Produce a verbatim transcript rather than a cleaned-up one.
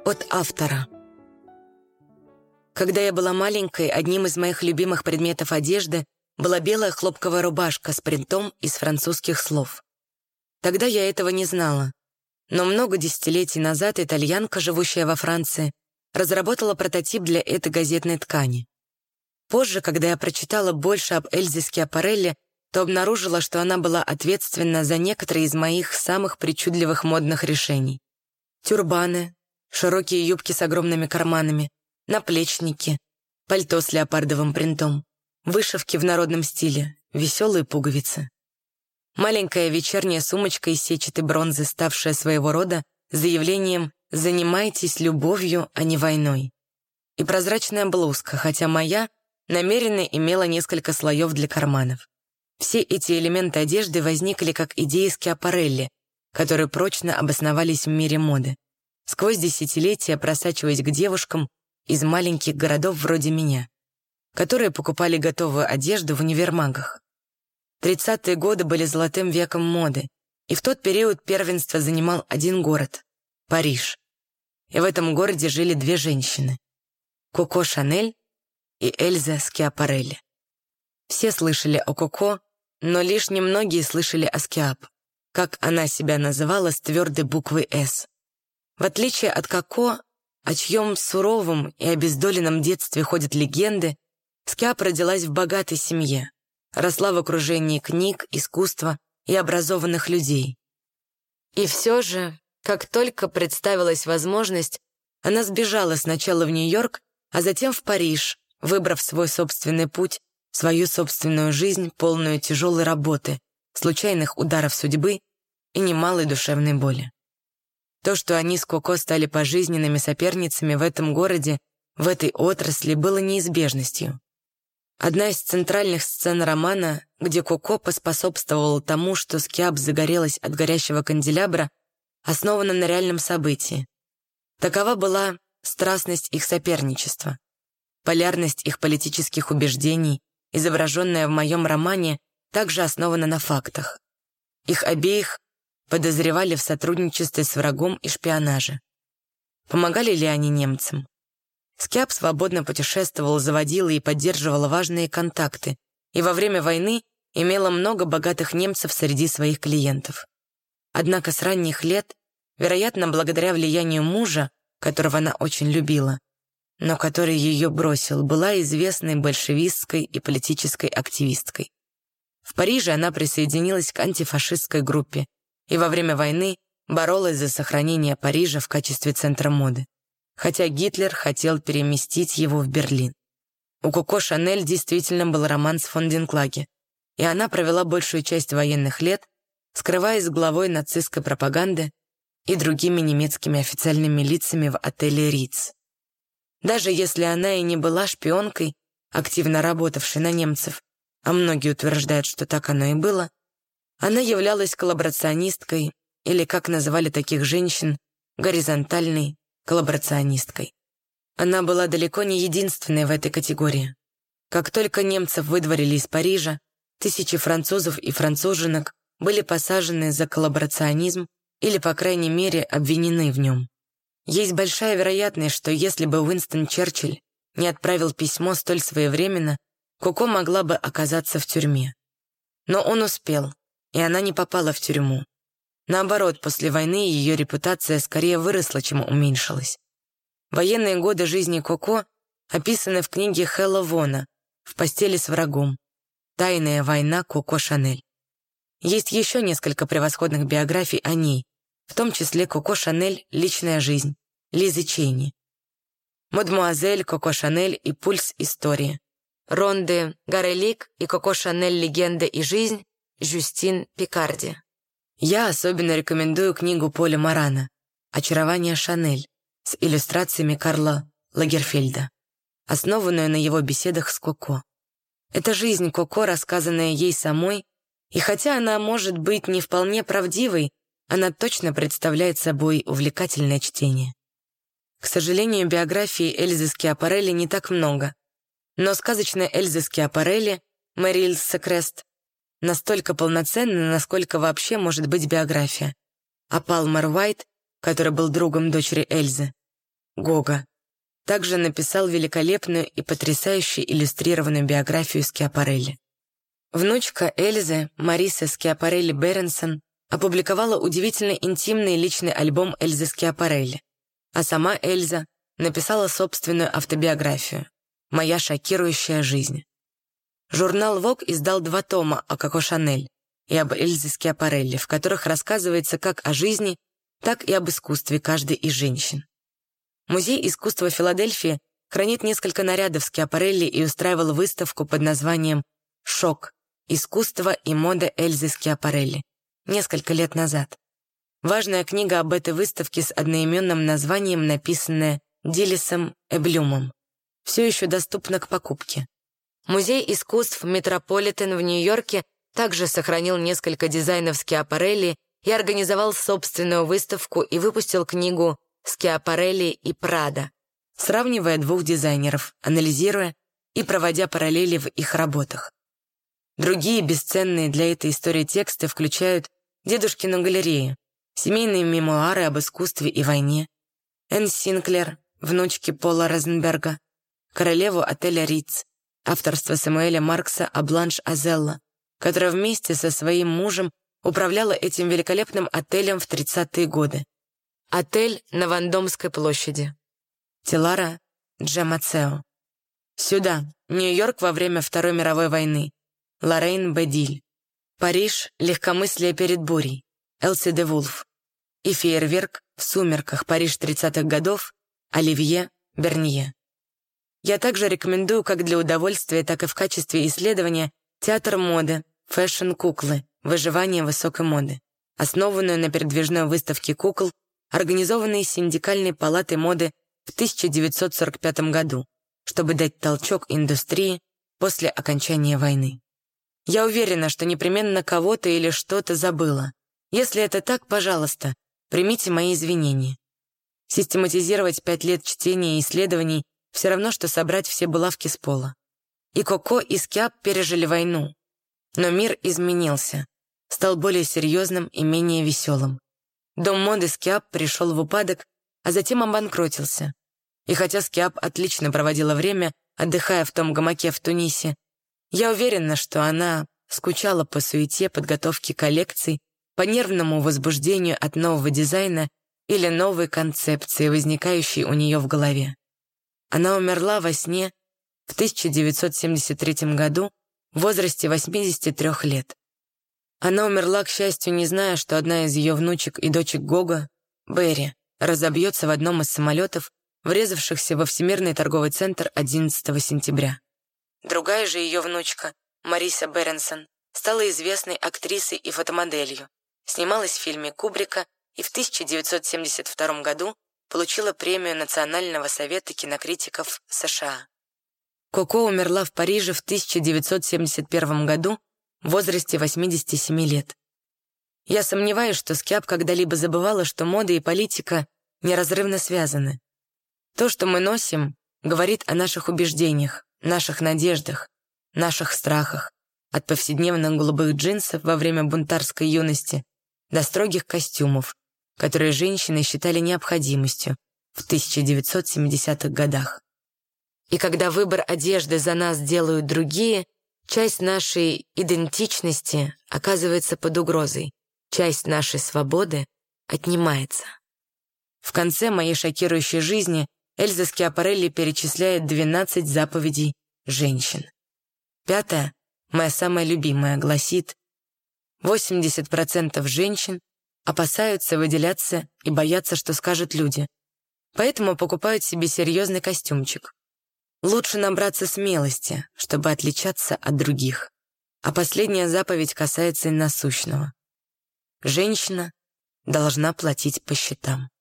От автора. Когда я была маленькой, одним из моих любимых предметов одежды была белая хлопковая рубашка с принтом из французских слов. Тогда я этого не знала, но много десятилетий назад итальянка, живущая во Франции, разработала прототип для этой газетной ткани. Позже, когда я прочитала больше об Эльзе Скиапарелли, то обнаружила, что она была ответственна за некоторые из моих самых причудливых модных решений. Тюрбаны, широкие юбки с огромными карманами, наплечники, пальто с леопардовым принтом, вышивки в народном стиле, веселые пуговицы. Маленькая вечерняя сумочка из сетчатой бронзы, ставшая своего рода заявлением «Занимайтесь любовью, а не войной». И прозрачная блузка, хотя моя намеренно имела несколько слоев для карманов. Все эти элементы одежды возникли как идеи Скиапарелли, которые прочно обосновались в мире моды, сквозь десятилетия просачиваясь к девушкам из маленьких городов вроде меня, которые покупали готовую одежду в универмагах. Тридцатые годы были золотым веком моды, и в тот период первенство занимал один город — Париж. И в этом городе жили две женщины — Коко Шанель и Эльза Скиапарелли. Все слышали о Коко, но лишь немногие слышали о Скиап, как она себя называла с твердой буквой «С». В отличие от Коко, о чьем суровом и обездоленном детстве ходят легенды, Скиап родилась в богатой семье, росла в окружении книг, искусства и образованных людей. И все же, как только представилась возможность, она сбежала сначала в Нью-Йорк, а затем в Париж, выбрав свой собственный путь, свою собственную жизнь, полную тяжелой работы, случайных ударов судьбы и немалой душевной боли. То, что они с Коко стали пожизненными соперницами в этом городе, в этой отрасли, было неизбежностью. Одна из центральных сцен романа, где Коко поспособствовала тому, что Скиап загорелась от горящего канделябра, основана на реальном событии. Такова была страстность их соперничества. Полярность их политических убеждений, изображенная в моем романе, также основана на фактах. Их обеих подозревали в сотрудничестве с врагом и шпионаже. Помогали ли они немцам? Скиап свободно путешествовала, заводила и поддерживала важные контакты, и во время войны имела много богатых немцев среди своих клиентов. Однако с ранних лет, вероятно, благодаря влиянию мужа, которого она очень любила, но который ее бросил, была известной большевистской и политической активисткой. В Париже она присоединилась к антифашистской группе и во время войны боролась за сохранение Парижа в качестве центра моды, хотя Гитлер хотел переместить его в Берлин. У Коко Шанель действительно был роман с фон Динклаге, и она провела большую часть военных лет, скрываясь с главой нацистской пропаганды и другими немецкими официальными лицами в отеле «Риц». Даже если она и не была шпионкой, активно работавшей на немцев, а многие утверждают, что так оно и было, она являлась коллаборационисткой, или, как называли таких женщин, горизонтальной коллаборационисткой. Она была далеко не единственной в этой категории. Как только немцев выдворили из Парижа, тысячи французов и француженок были посажены за коллаборационизм или, по крайней мере, обвинены в нем. Есть большая вероятность, что если бы Уинстон Черчилль не отправил письмо столь своевременно, Коко могла бы оказаться в тюрьме. Но он успел, и она не попала в тюрьму. Наоборот, после войны ее репутация скорее выросла, чем уменьшилась. Военные годы жизни Коко описаны в книге Хэлла Вона «В постели с врагом. Тайная война Коко Шанель». Есть еще несколько превосходных биографий о ней, в том числе Коко Шанель «Личная жизнь» Лизы Чейни, «Мадемуазель Коко Шанель и пульс истории», Ронде Гарелик и Коко Шанель «Легенда и жизнь» Жюстин Пикарди. Я особенно рекомендую книгу Поля Морана «Очарование Шанель» с иллюстрациями Карла Лагерфельда, основанную на его беседах с Коко. Это жизнь Коко, рассказанная ей самой, и хотя она может быть не вполне правдивой, она точно представляет собой увлекательное чтение. К сожалению, биографии Эльзы Скиапарелли не так много, но сказочная Эльза Скиапарелли, Мэриль Секрест, настолько полноценна, насколько вообще может быть биография. А Палмер Уайт, который был другом дочери Эльзы, Гога. Также написал великолепную и потрясающе иллюстрированную биографию Скиапарелли. Внучка Эльзы, Мариса Скиапарелли Беренсон, опубликовала удивительно интимный личный альбом Эльзы Скиапарелли, а сама Эльза написала собственную автобиографию «Моя шокирующая жизнь». Журнал Vogue издал два тома о Коко Шанель и об Эльзе Скиапарелли, в которых рассказывается как о жизни, так и об искусстве каждой из женщин. Музей искусства Филадельфии хранит несколько нарядов Скиапарелли и устраивал выставку под названием «Шок. Искусство и мода Эльзы Скиапарелли» несколько лет назад. Важная книга об этой выставке с одноименным названием, написанная Дилисом Эблюмом, все еще доступна к покупке. Музей искусств Метрополитен в Нью-Йорке также сохранил несколько дизайнов Скиапарелли и организовал собственную выставку и выпустил книгу «Скиапарелли и Прадо», сравнивая двух дизайнеров, анализируя и проводя параллели в их работах. Другие бесценные для этой истории тексты включают «Дедушкину галерею», семейные мемуары об искусстве и войне, Энн Синклер, внучки Пола Розенберга, королеву отеля Риц, авторство Самуэля Маркса о Бланш Азелло, которая вместе со своим мужем управляла этим великолепным отелем в тридцатые годы. Отель на Вандомской площади. Тилара Джамацео. Сюда. Нью-Йорк во время Второй мировой войны. Лоррейн Бедиль. Париж. Легкомыслие перед бурей. Элси де Вулф. И фейерверк в сумерках. Париж тридцатых годов. Оливье Бернье. Я также рекомендую как для удовольствия, так и в качестве исследования театр моды, фэшн-куклы, выживание высокой моды, основанную на передвижной выставке кукол, организованной Синдикальной палатой моды в тысяча девятьсот сорок пятом году, чтобы дать толчок индустрии после окончания войны. Я уверена, что непременно кого-то или что-то забыла. Если это так, пожалуйста, примите мои извинения. Систематизировать пять лет чтения и исследований все равно, что собрать все булавки с пола. И Коко, и Скиап пережили войну. Но мир изменился, стал более серьезным и менее веселым. Дом моды Скиап пришел в упадок, а затем обанкротился. И хотя Скиап отлично проводила время, отдыхая в том гамаке в Тунисе, я уверена, что она скучала по суете подготовки коллекций, по нервному возбуждению от нового дизайна или новой концепции, возникающей у нее в голове. Она умерла во сне в тысяча девятьсот семьдесят третьем году в возрасте восьмидесяти трёх лет. Она умерла, к счастью, не зная, что одна из ее внучек и дочек Гога, Берри, разобьется в одном из самолетов, врезавшихся во Всемирный торговый центр одиннадцатого сентября. Другая же ее внучка, Мариса Беренсон, стала известной актрисой и фотомоделью, снималась в фильме Кубрика и в тысяча девятьсот семьдесят втором году получила премию Национального совета кинокритиков США. Коко умерла в Париже в тысяча девятьсот семьдесят первом году в возрасте восьмидесяти семи лет. Я сомневаюсь, что Скиап когда-либо забывала, что мода и политика неразрывно связаны. То, что мы носим, говорит о наших убеждениях, наших надеждах, наших страхах, от повседневных голубых джинсов во время бунтарской юности до строгих костюмов, которые женщины считали необходимостью в тысяча девятьсот семидесятых годах. И когда выбор одежды за нас делают другие, часть нашей идентичности оказывается под угрозой, часть нашей свободы отнимается. В конце моей шокирующей жизни Эльза Скиапарелли перечисляет двенадцать заповедей женщин. Пятая, моя самая любимая, гласит: восемьдесят процентов женщин опасаются выделяться и боятся, что скажут люди, поэтому покупают себе серьезный костюмчик. Лучше набраться смелости, чтобы отличаться от других. А последняя заповедь касается и насущного. Женщина должна платить по счетам.